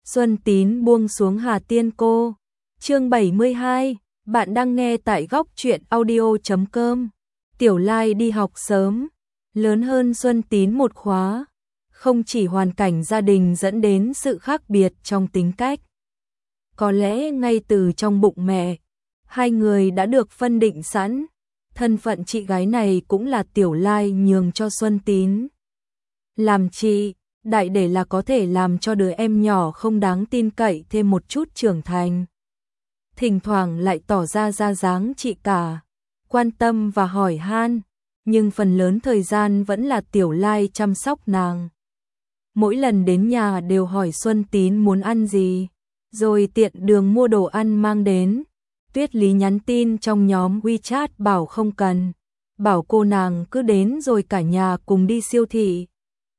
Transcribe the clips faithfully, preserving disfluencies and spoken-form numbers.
Xuân Tín buông xuống Hà Tiên Cô. Chương bảy mươi hai, bạn đang nghe tại góc truyện audio chấm com. Tiểu Lai đi học sớm, lớn hơn Xuân Tín một khóa. Không chỉ hoàn cảnh gia đình dẫn đến sự khác biệt trong tính cách. Có lẽ ngay từ trong bụng mẹ, hai người đã được phân định sẵn. Thân phận chị gái này cũng là Tiểu Lai nhường cho Xuân Tín. Làm chị, đại để là có thể làm cho đứa em nhỏ không đáng tin cậy thêm một chút trưởng thành. Thỉnh thoảng lại tỏ ra ra dáng chị cả, quan tâm và hỏi han, nhưng phần lớn thời gian vẫn là Tiểu Lai chăm sóc nàng. Mỗi lần đến nhà đều hỏi Xuân Tín muốn ăn gì, rồi tiện đường mua đồ ăn mang đến. Tuyết Lý nhắn tin trong nhóm WeChat bảo không cần, bảo cô nàng cứ đến rồi cả nhà cùng đi siêu thị.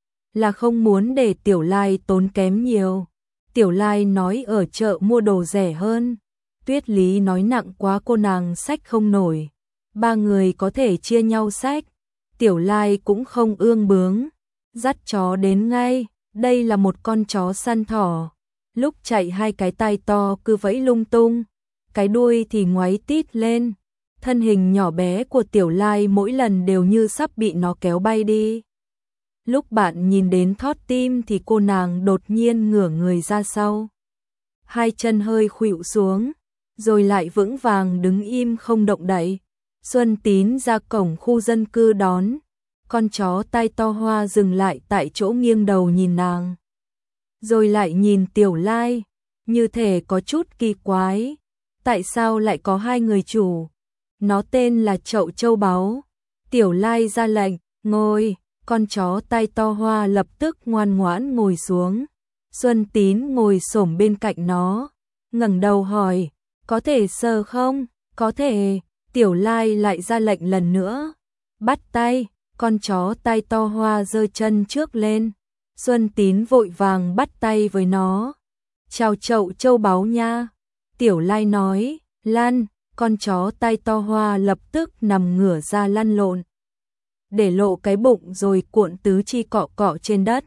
Là không muốn để Tiểu Lai tốn kém nhiều. Tiểu Lai nói ở chợ mua đồ rẻ hơn. Tuyết Lý nói nặng quá cô nàng xách không nổi. Ba người có thể chia nhau xách. Tiểu Lai cũng không ương bướng, dắt chó đến ngay. Đây là một con chó săn thỏ. Lúc chạy hai cái tai to cứ vẫy lung tung, cái đuôi thì ngoáy tít lên. Thân hình nhỏ bé của Tiểu Lai mỗi lần đều như sắp bị nó kéo bay đi. Lúc bạn nhìn đến thót tim thì cô nàng đột nhiên ngửa người ra sau. Hai chân hơi khuỵu xuống, rồi lại vững vàng đứng im không động đậy. Xuân Tín ra cổng khu dân cư đón. Con chó tai to Hoa dừng lại tại chỗ nghiêng đầu nhìn nàng. Rồi lại nhìn Tiểu Lai, như thể có chút kỳ quái. Tại sao lại có hai người chủ? Nó tên là Chậu Châu Báu. Tiểu Lai ra lệnh, ngồi. Con chó tai to Hoa lập tức ngoan ngoãn ngồi xuống. Xuân Tín ngồi xổm bên cạnh nó, ngẩng đầu hỏi, có thể sờ không? Có thể. Tiểu Lai lại ra lệnh lần nữa, bắt tay. Con chó tai to Hoa giơ chân trước lên. Xuân Tín vội vàng bắt tay với nó. Chào Chậu Châu Báu nha. Tiểu Lai nói, lăn. Con chó tai to Hoa lập tức nằm ngửa ra lăn lộn, để lộ cái bụng rồi cuộn tứ chi cọ cọ trên đất.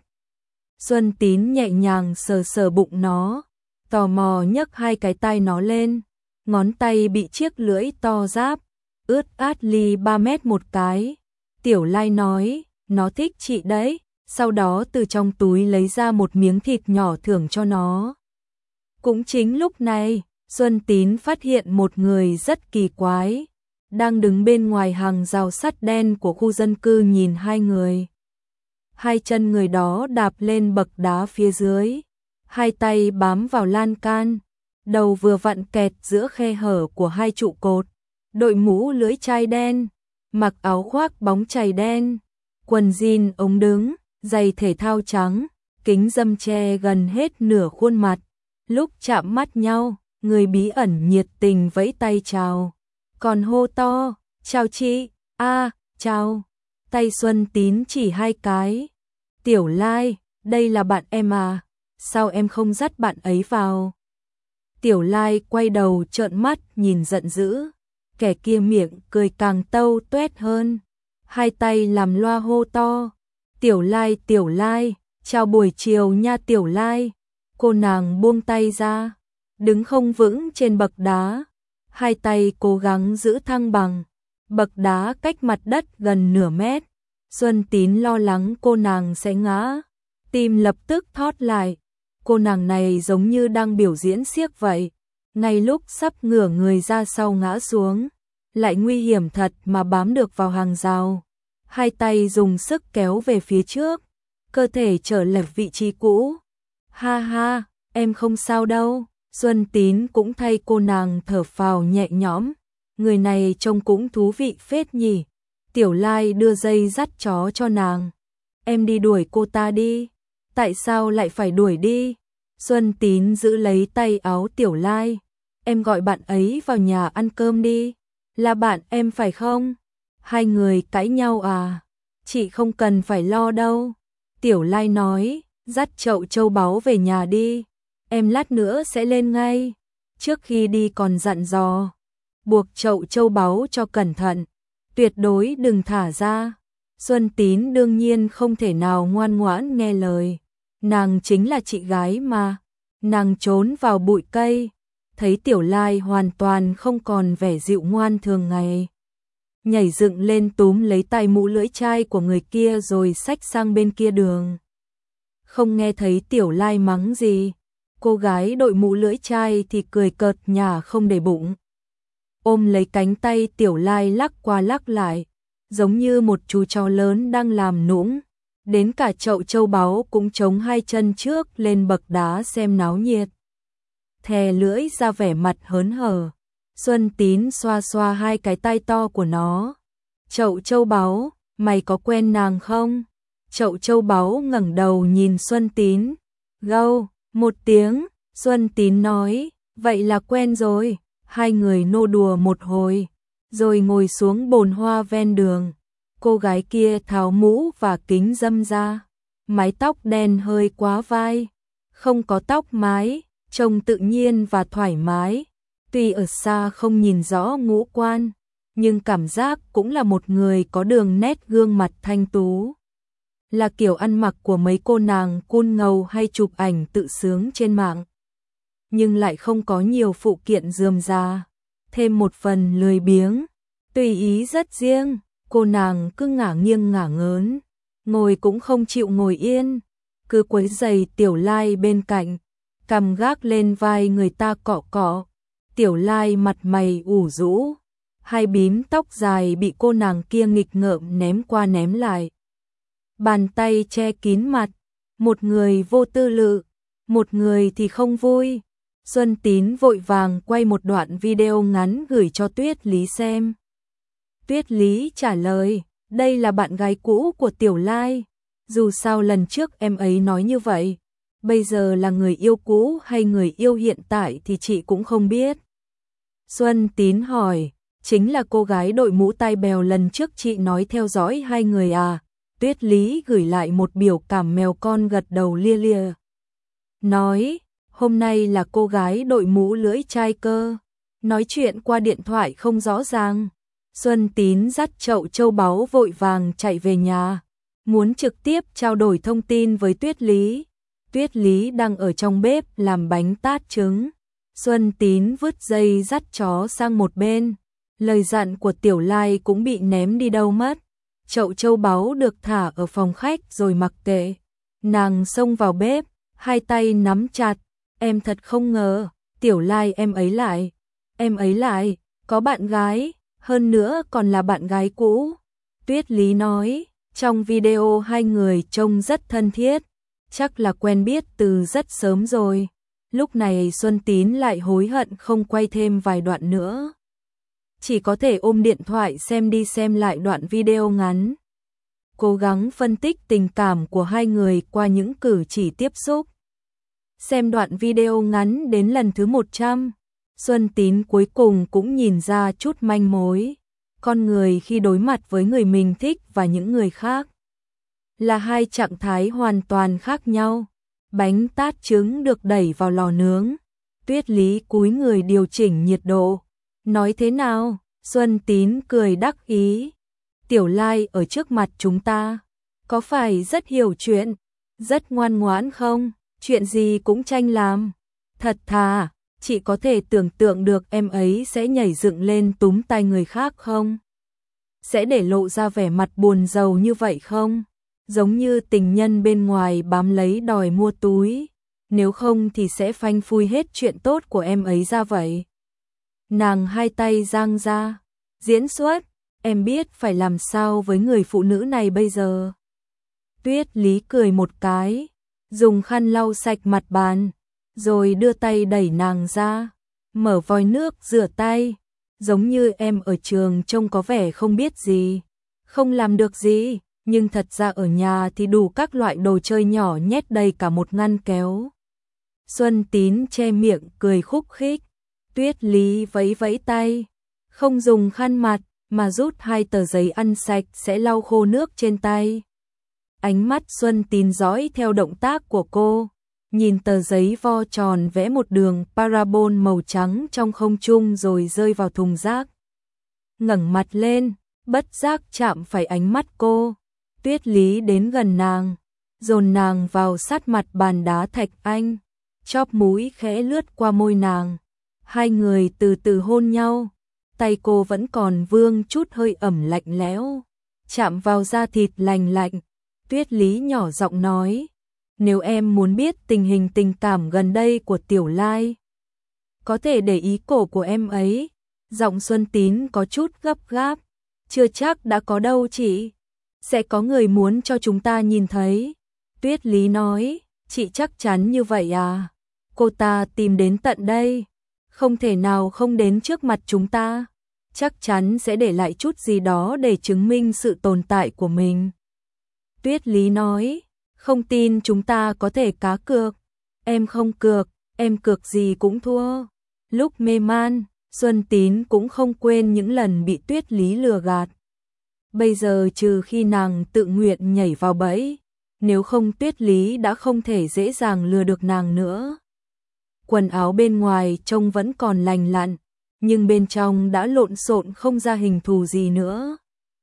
Xuân Tín nhẹ nhàng sờ sờ bụng nó, tò mò nhấc hai cái tay nó lên. Ngón tay bị chiếc lưỡi to giáp, ướt át ly ba mét một cái. Tiểu Lai nói, nó thích chị đấy. Sau đó từ trong túi lấy ra một miếng thịt nhỏ thưởng cho nó. Cũng chính lúc này, Xuân Tín phát hiện một người rất kỳ quái, đang đứng bên ngoài hàng rào sắt đen của khu dân cư nhìn hai người. Hai chân người đó đạp lên bậc đá phía dưới, hai tay bám vào lan can, đầu vừa vặn kẹt giữa khe hở của hai trụ cột, đội mũ lưỡi chai đen, mặc áo khoác bóng chày đen, quần jean ống đứng, giày thể thao trắng, kính râm che gần hết nửa khuôn mặt. Lúc chạm mắt nhau, người bí ẩn nhiệt tình vẫy tay chào, còn hô to, chào chị, a, à, chào. Tay Xuân Tín chỉ hai cái. Tiểu Lai, đây là bạn em à, sao em không dắt bạn ấy vào? Tiểu Lai quay đầu trợn mắt nhìn giận dữ, kẻ kia miệng cười càng tâu tuét hơn, hai tay làm loa hô to, Tiểu Lai, Tiểu Lai, chào buổi chiều nha Tiểu Lai. Cô nàng buông tay ra, đứng không vững trên bậc đá, hai tay cố gắng giữ thăng bằng. Bậc đá cách mặt đất gần nửa mét. Xuân Tín lo lắng cô nàng sẽ ngã, tim lập tức thót lại. Cô nàng này giống như đang biểu diễn xiếc vậy. Ngay lúc sắp ngửa người ra sau ngã xuống, lại nguy hiểm thật mà bám được vào hàng rào. Hai tay dùng sức kéo về phía trước, cơ thể trở lại vị trí cũ. Ha ha, em không sao đâu. Xuân Tín cũng thay cô nàng thở phào nhẹ nhõm. Người này trông cũng thú vị phết nhỉ. Tiểu Lai đưa dây dắt chó cho nàng. Em đi đuổi cô ta đi. Tại sao lại phải đuổi đi? Xuân Tín giữ lấy tay áo Tiểu Lai. Em gọi bạn ấy vào nhà ăn cơm đi. Là bạn em phải không? Hai người cãi nhau à? Chị không cần phải lo đâu. Tiểu Lai nói, dắt Chậu Châu Báu về nhà đi. Em lát nữa sẽ lên ngay. Trước khi đi còn dặn dò, buộc Chậu Châu Báu cho cẩn thận, tuyệt đối đừng thả ra. Xuân Tín đương nhiên không thể nào ngoan ngoãn nghe lời, nàng chính là chị gái mà. Nàng trốn vào bụi cây, thấy Tiểu Lai hoàn toàn không còn vẻ dịu ngoan thường ngày. Nhảy dựng lên túm lấy tay mũ lưỡi chai của người kia rồi xách sang bên kia đường. Không nghe thấy Tiểu Lai mắng gì, cô gái đội mũ lưỡi chai thì cười cợt nhả không để bụng. Ôm lấy cánh tay Tiểu Lai lắc qua lắc lại, giống như một chú chó lớn đang làm nũng. Đến cả chậu châu báu cũng chống hai chân trước lên bậc đá xem náo nhiệt. Thè lưỡi ra vẻ mặt hớn hở. Xuân Tín xoa xoa hai cái tay to của nó. Chậu châu báu, mày có quen nàng không? Chậu châu báu ngẩng đầu nhìn Xuân Tín. Gâu, một tiếng, Xuân Tín nói, vậy là quen rồi. Hai người nô đùa một hồi, rồi ngồi xuống bồn hoa ven đường. Cô gái kia tháo mũ và kính râm ra, mái tóc đen hơi quá vai, không có tóc mái, trông tự nhiên và thoải mái. Tuy ở xa không nhìn rõ ngũ quan, nhưng cảm giác cũng là một người có đường nét gương mặt thanh tú. Là kiểu ăn mặc của mấy cô nàng cool ngầu hay chụp ảnh tự sướng trên mạng. Nhưng lại không có nhiều phụ kiện rườm rà, thêm một phần lười biếng, tùy ý rất riêng. Cô nàng cứ ngả nghiêng ngả ngớn, ngồi cũng không chịu ngồi yên, cứ quấy giày Tiểu Lai bên cạnh, cằm gác lên vai người ta cọ cọ. Tiểu Lai mặt mày ủ rũ, hai bím tóc dài bị cô nàng kia nghịch ngợm ném qua ném lại. Bàn tay che kín mặt, một người vô tư lự, một người thì không vui. Xuân Tín vội vàng quay một đoạn video ngắn gửi cho Tuyết Lý xem. Tuyết Lý trả lời, đây là bạn gái cũ của Tiểu Lai. Dù sao lần trước em ấy nói như vậy, bây giờ là người yêu cũ hay người yêu hiện tại thì chị cũng không biết. Xuân Tín hỏi, chính là cô gái đội mũ tai bèo lần trước chị nói theo dõi hai người à? Tuyết Lý gửi lại một biểu cảm mèo con gật đầu lia lia. Nói, hôm nay là cô gái đội mũ lưỡi chai cơ. Nói chuyện qua điện thoại không rõ ràng. Xuân Tín dắt chậu châu báu vội vàng chạy về nhà, muốn trực tiếp trao đổi thông tin với Tuyết Lý. Tuyết Lý đang ở trong bếp làm bánh tát trứng. Xuân Tín vứt dây dắt chó sang một bên. Lời dặn của Tiểu Lai cũng bị ném đi đâu mất. Chậu châu báu được thả ở phòng khách rồi mặc kệ. Nàng xông vào bếp, hai tay nắm chặt. Em thật không ngờ, Tiểu Lai em ấy lại. Em ấy lại, có bạn gái. Hơn nữa còn là bạn gái cũ. Tuyết Lý nói, trong video hai người trông rất thân thiết, chắc là quen biết từ rất sớm rồi. Lúc này Xuân Tín lại hối hận không quay thêm vài đoạn nữa. Chỉ có thể ôm điện thoại xem đi xem lại đoạn video ngắn. Cố gắng phân tích tình cảm của hai người qua những cử chỉ tiếp xúc. Xem đoạn video ngắn đến lần thứ một trăm. Xuân Tín cuối cùng cũng nhìn ra chút manh mối. Con người khi đối mặt với người mình thích và những người khác là hai trạng thái hoàn toàn khác nhau. Bánh tát trứng được đẩy vào lò nướng. Tuyết Lý cúi người điều chỉnh nhiệt độ. Nói thế nào? Xuân Tín cười đắc ý. Tiểu Lai ở trước mặt chúng ta, có phải rất hiểu chuyện, rất ngoan ngoãn không? Chuyện gì cũng tranh làm. Thật thà. Chị có thể tưởng tượng được em ấy sẽ nhảy dựng lên túm tay người khác không? Sẽ để lộ ra vẻ mặt buồn rầu như vậy không? Giống như tình nhân bên ngoài bám lấy đòi mua túi. Nếu không thì sẽ phanh phui hết chuyện tốt của em ấy ra vậy. Nàng hai tay giang ra. Diễn xuất, em biết phải làm sao với người phụ nữ này bây giờ. Tuyết Lý cười một cái, dùng khăn lau sạch mặt bàn. Rồi đưa tay đẩy nàng ra, mở vòi nước rửa tay, giống như em ở trường trông có vẻ không biết gì, không làm được gì, nhưng thật ra ở nhà thì đủ các loại đồ chơi nhỏ nhét đầy cả một ngăn kéo. Xuân Tín che miệng cười khúc khích, Tuyết Lý vẫy vẫy tay, không dùng khăn mặt mà rút hai tờ giấy ăn sạch sẽ lau khô nước trên tay. Ánh mắt Xuân Tín dõi theo động tác của cô. Nhìn tờ giấy vo tròn vẽ một đường parabol màu trắng trong không trung rồi rơi vào thùng rác. Ngẩng mặt lên, bất giác chạm phải ánh mắt cô. Tuyết Lý đến gần nàng, dồn nàng vào sát mặt bàn đá thạch anh. chóp mũi khẽ lướt qua môi nàng. Hai người từ từ hôn nhau, tay cô vẫn còn vương chút hơi ẩm lạnh lẽo, chạm vào da thịt lành lạnh. Tuyết Lý nhỏ giọng nói, nếu em muốn biết tình hình tình cảm gần đây của Tiểu Lai, có thể để ý cổ của em ấy. Giọng Xuân Tín có chút gấp gáp, chưa chắc đã có đâu chị, sẽ có người muốn cho chúng ta nhìn thấy. Tuyết Lý nói, chị chắc chắn như vậy à? Cô ta tìm đến tận đây, không thể nào không đến trước mặt chúng ta, chắc chắn sẽ để lại chút gì đó để chứng minh sự tồn tại của mình. Tuyết Lý nói, không tin chúng ta có thể cá cược. Em không cược, em cược gì cũng thua. Lúc mê man, Xuân Tín cũng không quên những lần bị Tuyết Lý lừa gạt. Bây giờ trừ khi nàng tự nguyện nhảy vào bẫy, nếu không Tuyết Lý đã không thể dễ dàng lừa được nàng nữa. Quần áo bên ngoài trông vẫn còn lành lặn, nhưng bên trong đã lộn xộn không ra hình thù gì nữa.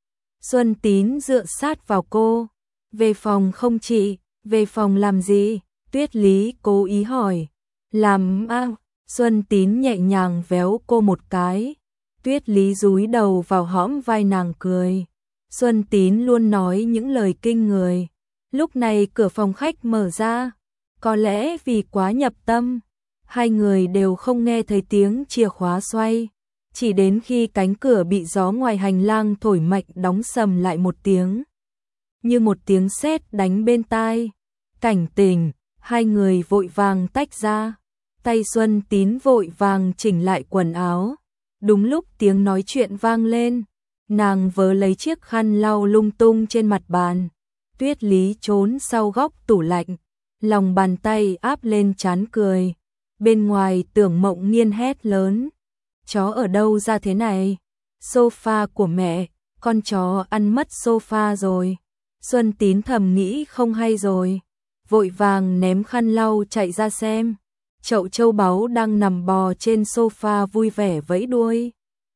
Xuân Tín dựa sát vào cô, về phòng không chị, về phòng làm gì? Tuyết Lý cố ý hỏi. Làm à? Xuân Tín nhẹ nhàng véo cô một cái. Tuyết Lý dúi đầu vào hõm vai nàng cười. Xuân Tín luôn nói những lời kinh người. Lúc này cửa phòng khách mở ra, có lẽ vì quá nhập tâm, hai người đều không nghe thấy tiếng chìa khóa xoay, chỉ đến khi cánh cửa bị gió ngoài hành lang thổi mạnh đóng sầm lại một tiếng, như một tiếng sét đánh bên tai. Cảnh tình, hai người vội vàng tách ra, tay Xuân Tín vội vàng chỉnh lại quần áo. Đúng lúc tiếng nói chuyện vang lên, nàng vớ lấy chiếc khăn lau lung tung trên mặt bàn. Tuyết Lý trốn sau góc tủ lạnh, lòng bàn tay áp lên trán cười. Bên ngoài Tưởng Mộng Nghiên hét lớn, chó ở đâu ra thế này? Sofa của mẹ, con chó ăn mất sofa rồi. Xuân Tín thầm nghĩ không hay rồi, vội vàng ném khăn lau chạy ra xem. Chậu châu báu đang nằm bò trên sofa vui vẻ vẫy đuôi.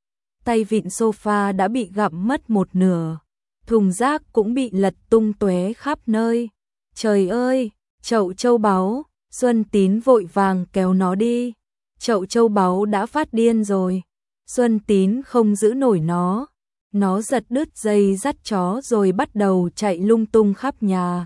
Tay vịn sofa đã bị gặm mất một nửa, thùng rác cũng bị lật tung tóe khắp nơi. Trời ơi, chậu châu báu! Xuân Tín vội vàng kéo nó đi. Chậu châu báu đã phát điên rồi. Xuân Tín không giữ nổi nó. Nó giật đứt dây dắt chó rồi bắt đầu chạy lung tung khắp nhà.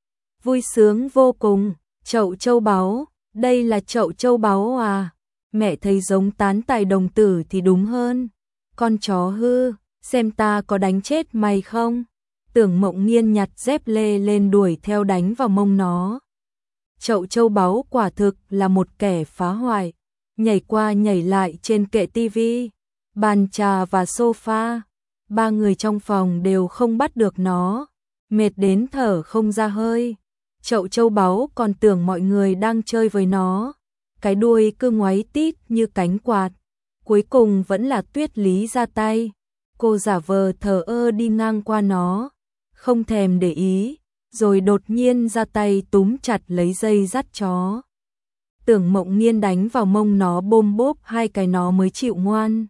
Vui sướng vô cùng. Chậu châu báu, đây là chậu châu báu à? Mẹ thấy giống tán tài đồng tử thì đúng hơn. Con chó hư, xem ta có đánh chết mày không? Tưởng Mộng Nghiên nhặt dép lê lên đuổi theo đánh vào mông nó. Chậu châu báu quả thực là một kẻ phá hoại, nhảy qua nhảy lại trên kệ tivi, bàn trà và sofa. Ba người trong phòng đều không bắt được nó, mệt đến thở không ra hơi. Chậu châu báu còn tưởng mọi người đang chơi với nó, cái đuôi cứ ngoáy tít như cánh quạt. Cuối cùng vẫn là Tuyết Lý ra tay, cô giả vờ thờ ơ đi ngang qua nó, không thèm để ý, rồi đột nhiên ra tay túm chặt lấy dây dắt chó. Tưởng Mộng Nghiên đánh vào mông nó bôm bốp hai cái nó mới chịu ngoan.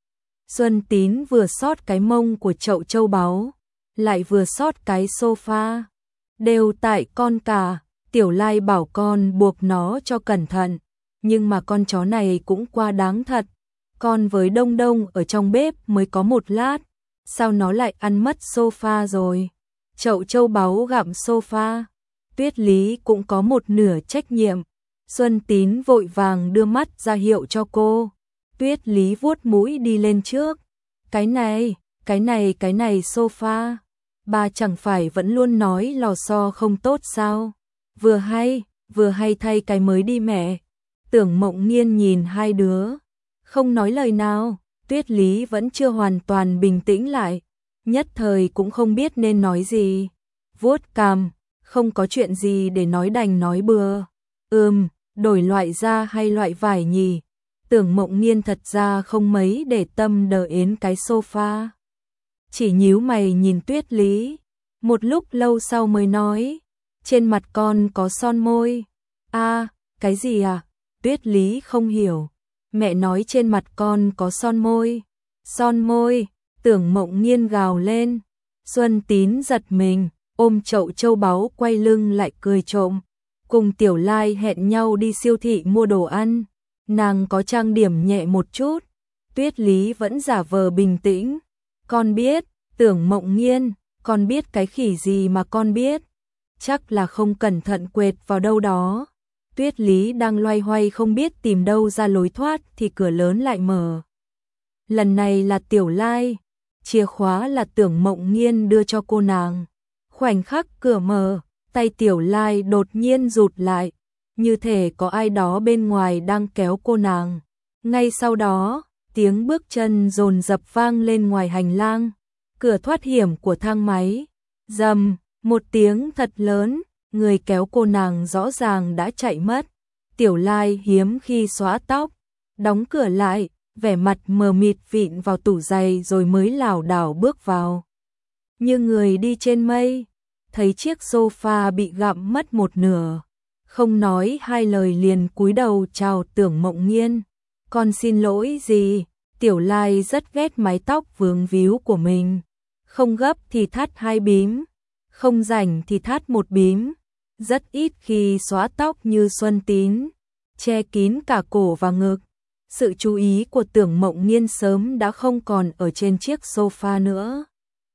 Xuân Tín vừa xót cái mông của chậu châu báu, lại vừa xót cái sofa. Đều tại con cả, Tiểu Lai bảo con buộc nó cho cẩn thận, nhưng mà con chó này cũng quá đáng thật. Con với Đông Đông ở trong bếp mới có một lát, sao nó lại ăn mất sofa rồi? Chậu châu báu gặm sofa. Tuyết Lý cũng có một nửa trách nhiệm. Xuân Tín vội vàng đưa mắt ra hiệu cho cô. Tuyết Lý vuốt mũi đi lên trước. Cái này, cái này, cái này sofa. Bà chẳng phải vẫn luôn nói lò xo không tốt sao? Vừa hay, vừa hay thay cái mới đi mẹ. Tưởng Mộng Nghiên nhìn hai đứa, không nói lời nào. Tuyết Lý vẫn chưa hoàn toàn bình tĩnh lại, nhất thời cũng không biết nên nói gì. Vuốt cằm, không có chuyện gì để nói đành nói bừa. Ừm, đổi loại da hay loại vải nhỉ? Tưởng Mộng Nghiên thật ra không mấy để tâm đờ đến cái sofa, chỉ nhíu mày nhìn Tuyết Lý. Một lúc lâu sau mới nói, trên mặt con có son môi. A, à, cái gì à? Tuyết Lý không hiểu. Mẹ nói trên mặt con có son môi. Son môi? Tưởng Mộng Nghiên gào lên. Xuân Tín giật mình, ôm chậu châu báu quay lưng lại cười trộm. cùng Tiểu Lai hẹn nhau đi siêu thị mua đồ ăn. Nàng có trang điểm nhẹ một chút, Tuyết Lý vẫn giả vờ bình tĩnh. Con biết, Tưởng Mộng Nghiên, con biết cái khỉ gì mà con biết? Chắc là không cẩn thận quệt vào đâu đó. Tuyết Lý đang loay hoay không biết tìm đâu ra lối thoát thì cửa lớn lại mở. Lần này là Tiểu Lai, chìa khóa là Tưởng Mộng Nghiên đưa cho cô nàng. Khoảnh khắc cửa mở, tay Tiểu Lai đột nhiên rụt lại, như thể có ai đó bên ngoài đang kéo cô nàng. Ngay sau đó, tiếng bước chân dồn dập vang lên ngoài hành lang, cửa thoát hiểm của thang máy. Rầm, một tiếng thật lớn, người kéo cô nàng rõ ràng đã chạy mất. Tiểu Lai hiếm khi xóa tóc, đóng cửa lại, vẻ mặt mờ mịt vịn vào tủ giày rồi mới lảo đảo bước vào. Như người đi trên mây, thấy chiếc sofa bị gặm mất một nửa, không nói hai lời liền cúi đầu chào Tưởng Mộng Nghiên. Con xin lỗi gì? Tiểu Lai rất ghét mái tóc vướng víu của mình. Không gấp thì thắt hai bím, không rảnh thì thắt một bím. Rất ít khi xóa tóc như Xuân Tín, che kín cả cổ và ngực. Sự chú ý của Tưởng Mộng Nghiên sớm đã không còn ở trên chiếc sofa nữa.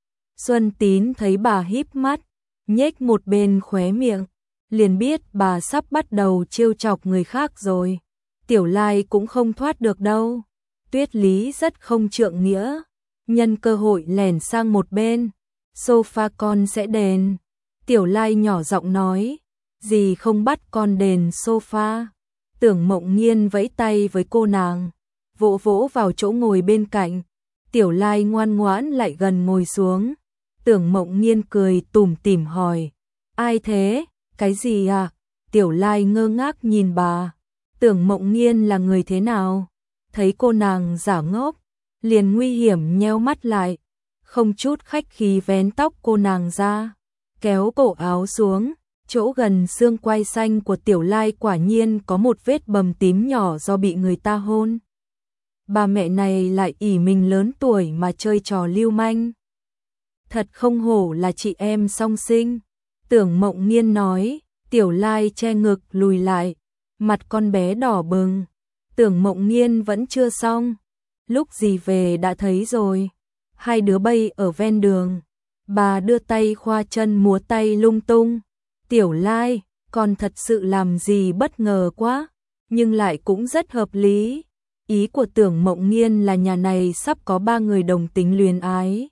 Xuân Tín thấy bà híp mắt, nhếch một bên khóe miệng, liền biết bà sắp bắt đầu trêu chọc người khác rồi. Tiểu Lai cũng không thoát được đâu. Tuyết Lý rất không trượng nghĩa, nhân cơ hội lẻn sang một bên. Sofa con sẽ đền. Tiểu Lai nhỏ giọng nói, dì không bắt con đền sofa. Tưởng Mộng Nghiên vẫy tay với cô nàng, vỗ vỗ vào chỗ ngồi bên cạnh. Tiểu Lai ngoan ngoãn lại gần ngồi xuống. Tưởng Mộng Nghiên cười tủm tỉm hỏi, ai thế? Cái gì à? Tiểu Lai ngơ ngác nhìn bà. Tưởng Mộng Nghiên là người thế nào? Thấy cô nàng giả ngốc, liền nguy hiểm nheo mắt lại, không chút khách khí vén tóc cô nàng ra, kéo cổ áo xuống. Chỗ gần xương quai xanh của Tiểu Lai quả nhiên có một vết bầm tím nhỏ do bị người ta hôn. Bà mẹ này lại ỷ mình lớn tuổi mà chơi trò lưu manh. Thật không hổ là chị em song sinh. Tưởng Mộng Nghiên nói. Tiểu Lai che ngực lùi lại, mặt con bé đỏ bừng. Tưởng Mộng Nghiên vẫn chưa xong, lúc dì về đã thấy rồi. Hai đứa bay ở ven đường, bà đưa tay khoa chân múa tay lung tung. Tiểu Lai, con thật sự làm gì bất ngờ quá, nhưng lại cũng rất hợp lý. Ý của Tưởng Mộng Nghiên là nhà này sắp có ba người đồng tính luyến ái,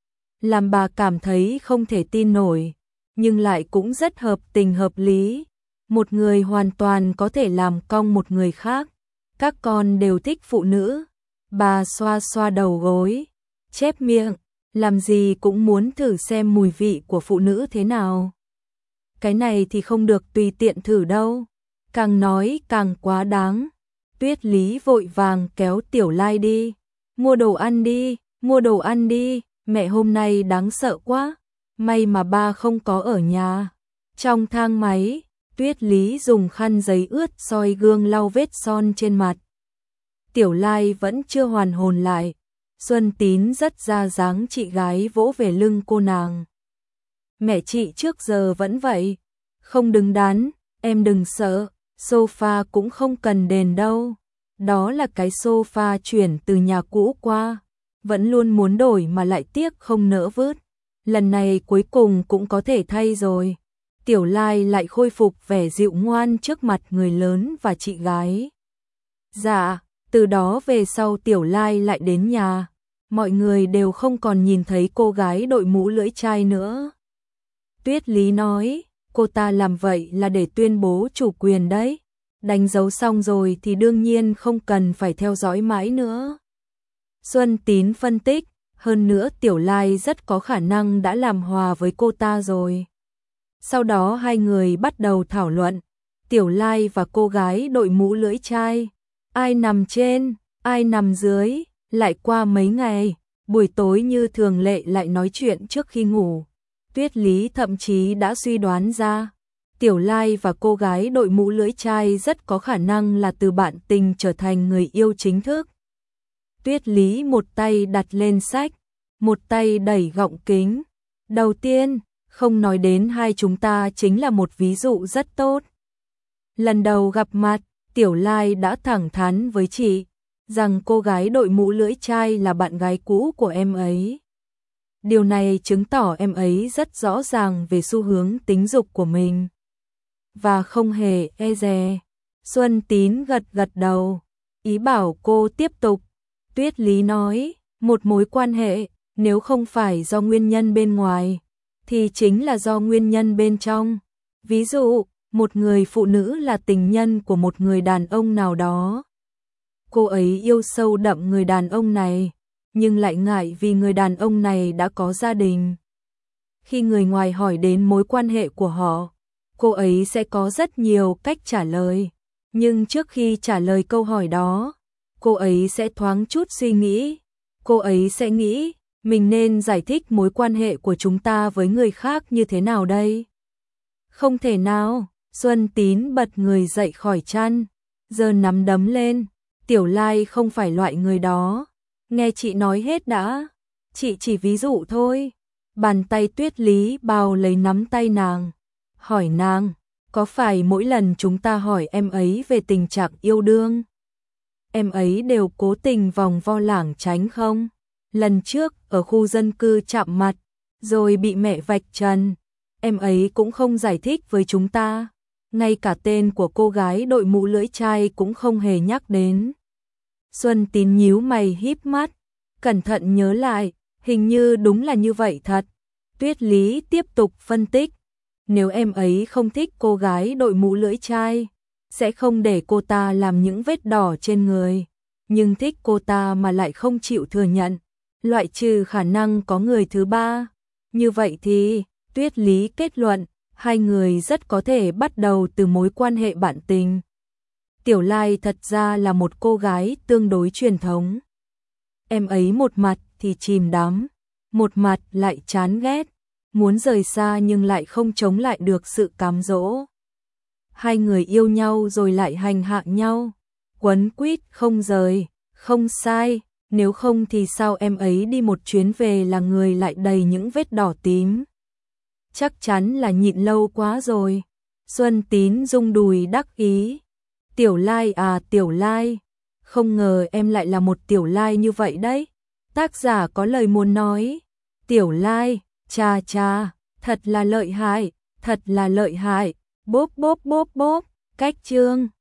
làm bà cảm thấy không thể tin nổi, nhưng lại cũng rất hợp tình hợp lý. Một người hoàn toàn có thể làm cong một người khác. Các con đều thích phụ nữ. Bà xoa xoa đầu gối, chép miệng, làm gì cũng muốn thử xem mùi vị của phụ nữ thế nào. Cái này thì không được tùy tiện thử đâu. Càng nói càng quá đáng. Tuyết Lý vội vàng kéo Tiểu Lai đi. Mua đồ ăn đi, mua đồ ăn đi, mẹ hôm nay đáng sợ quá. May mà ba không có ở nhà. Trong thang máy, Tuyết Lý dùng khăn giấy ướt soi gương lau vết son trên mặt. Tiểu Lai vẫn chưa hoàn hồn lại. Xuân Tín rất ra dáng chị gái vỗ về lưng cô nàng. Mẹ chị trước giờ vẫn vậy, không đứng đắn, em đừng sợ, sofa cũng không cần đền đâu. Đó là cái sofa chuyển từ nhà cũ qua, vẫn luôn muốn đổi mà lại tiếc không nỡ vứt. Lần này cuối cùng cũng có thể thay rồi. Tiểu Lai lại khôi phục vẻ dịu ngoan trước mặt người lớn và chị gái. Dạ, từ đó về sau Tiểu Lai lại đến nhà, mọi người đều không còn nhìn thấy cô gái đội mũ lưỡi chai nữa. Tuyết Lý nói, cô ta làm vậy là để tuyên bố chủ quyền đấy. Đánh dấu xong rồi thì đương nhiên không cần phải theo dõi mãi nữa. Xuân Tín phân tích, hơn nữa Tiểu Lai rất có khả năng đã làm hòa với cô ta rồi. Sau đó hai người bắt đầu thảo luận, Tiểu Lai và cô gái đội mũ lưỡi chai, ai nằm trên, ai nằm dưới. Lại qua mấy ngày, buổi tối như thường lệ lại nói chuyện trước khi ngủ. Tuyết Lý thậm chí đã suy đoán ra, Tiểu Lai và cô gái đội mũ lưỡi chai rất có khả năng là từ bạn tình trở thành người yêu chính thức. Tuyết Lý một tay đặt lên sách, một tay đẩy gọng kính. Đầu tiên, không nói đến hai chúng ta chính là một ví dụ rất tốt. Lần đầu gặp mặt, Tiểu Lai đã thẳng thắn với chị rằng cô gái đội mũ lưỡi chai là bạn gái cũ của em ấy. Điều này chứng tỏ em ấy rất rõ ràng về xu hướng tính dục của mình và không hề e dè. Xuân Tín gật gật đầu, ý bảo cô tiếp tục. Tuyết Lý nói, một mối quan hệ, nếu không phải do nguyên nhân bên ngoài, thì chính là do nguyên nhân bên trong. Ví dụ, một người phụ nữ là tình nhân của một người đàn ông nào đó. Cô ấy yêu sâu đậm người đàn ông này, nhưng lại ngại vì người đàn ông này đã có gia đình. Khi người ngoài hỏi đến mối quan hệ của họ, cô ấy sẽ có rất nhiều cách trả lời. Nhưng trước khi trả lời câu hỏi đó, cô ấy sẽ thoáng chút suy nghĩ. Cô ấy sẽ nghĩ, mình nên giải thích mối quan hệ của chúng ta với người khác như thế nào đây? Không thể nào, Xuân Tín bật người dậy khỏi chăn, giơ nắm đấm lên. Tiểu Lai không phải loại người đó. Nghe chị nói hết đã, chị chỉ ví dụ thôi. Bàn tay Tuyết Lý bao lấy nắm tay nàng, hỏi nàng, có phải mỗi lần chúng ta hỏi em ấy về tình trạng yêu đương, em ấy đều cố tình vòng vo lảng tránh không? Lần trước ở khu dân cư chạm mặt, rồi bị mẹ vạch trần, em ấy cũng không giải thích với chúng ta, ngay cả tên của cô gái đội mũ lưỡi chai cũng không hề nhắc đến. Xuân Tín nhíu mày híp mắt, cẩn thận nhớ lại, hình như đúng là như vậy thật. Tuyết Lý tiếp tục phân tích, nếu em ấy không thích cô gái đội mũ lưỡi chai, sẽ không để cô ta làm những vết đỏ trên người, nhưng thích cô ta mà lại không chịu thừa nhận, loại trừ khả năng có người thứ ba. Như vậy thì, Tuyết Lý kết luận, hai người rất có thể bắt đầu từ mối quan hệ bạn tình. Tiểu Lai thật ra là một cô gái tương đối truyền thống. Em ấy một mặt thì chìm đắm, một mặt lại chán ghét, muốn rời xa nhưng lại không chống lại được sự cám dỗ. Hai người yêu nhau rồi lại hành hạ nhau, quấn quýt không rời, không sai, nếu không thì sao em ấy đi một chuyến về là người lại đầy những vết đỏ tím. Chắc chắn là nhịn lâu quá rồi. Xuân Tín rung đùi đắc ý. Tiểu Lai à Tiểu Lai, không ngờ em lại là một Tiểu Lai như vậy đấy. Tác giả có lời muốn nói. Tiểu Lai, cha cha, thật là lợi hại, thật là lợi hại. Bốp bốp bốp bốp, cách chương.